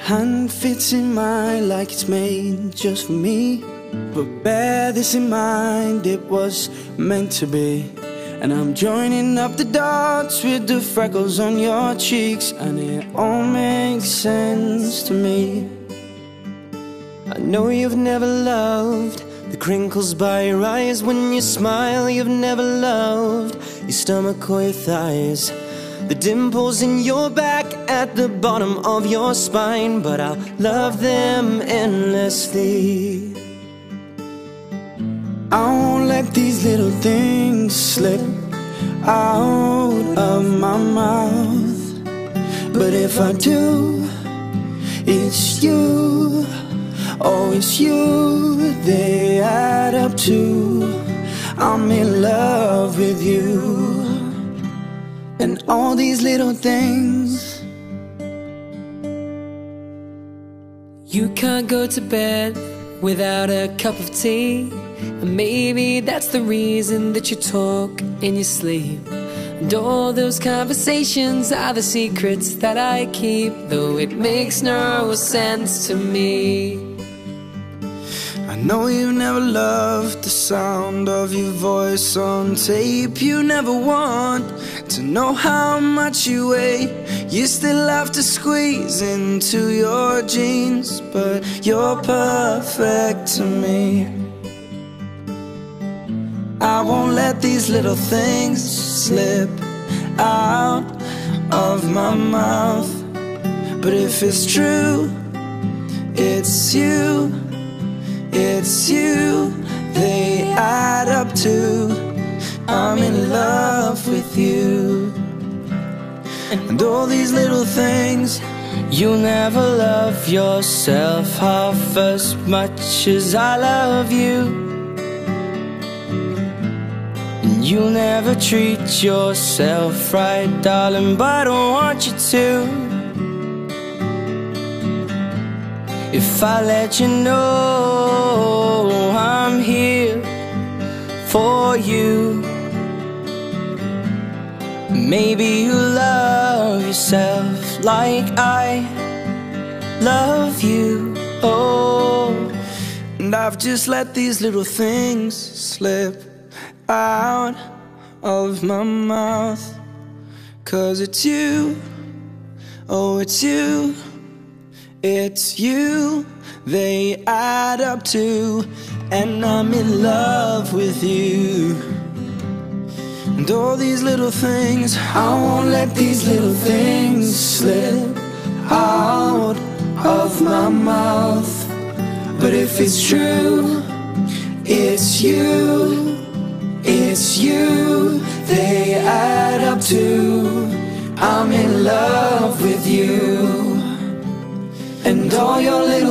hand fits in mine like it's made just for me. But bear this in mind, it was meant to be. And I'm joining up the dots with the freckles on your cheeks, and it all makes sense to me. I know you've never loved the crinkles by your eyes when you smile. You've never loved your stomach or your thighs, the dimples in your back at the bottom of your spine. But I'll love them endlessly. I won't let these little things slip out of my mouth. But if I do, it's you. Oh, it's you they add up to. I'm in love with you. And all these little things. You can't go to bed without a cup of tea, and maybe that's the reason that you talk in your sleep. And all those conversations are the secrets that I keep, though it makes no sense to me. I know you never loved the sound of your voice on tape. You never want to know how much you weigh. You still have to squeeze into your jeans, but you're perfect to me. I won't let these little things slip out of my mouth. But if it's true, it's you. It's you they add up to. I'm in love with you. And all these little things. You'll never love yourself half as much as I love you. And you'll never treat yourself right, darling, but I don't want you to. If I let you know I'm here for you, maybe you love yourself like I love you. Oh, and I've just let these little things slip out of my mouth. 'Cause it's you, oh it's you. It's you they add up to. And I'm in love with you. And all these little things. I won't let these little things slip out of my mouth. But if it's true, it's you. It's you they add up to. I'm in love with you. And all your little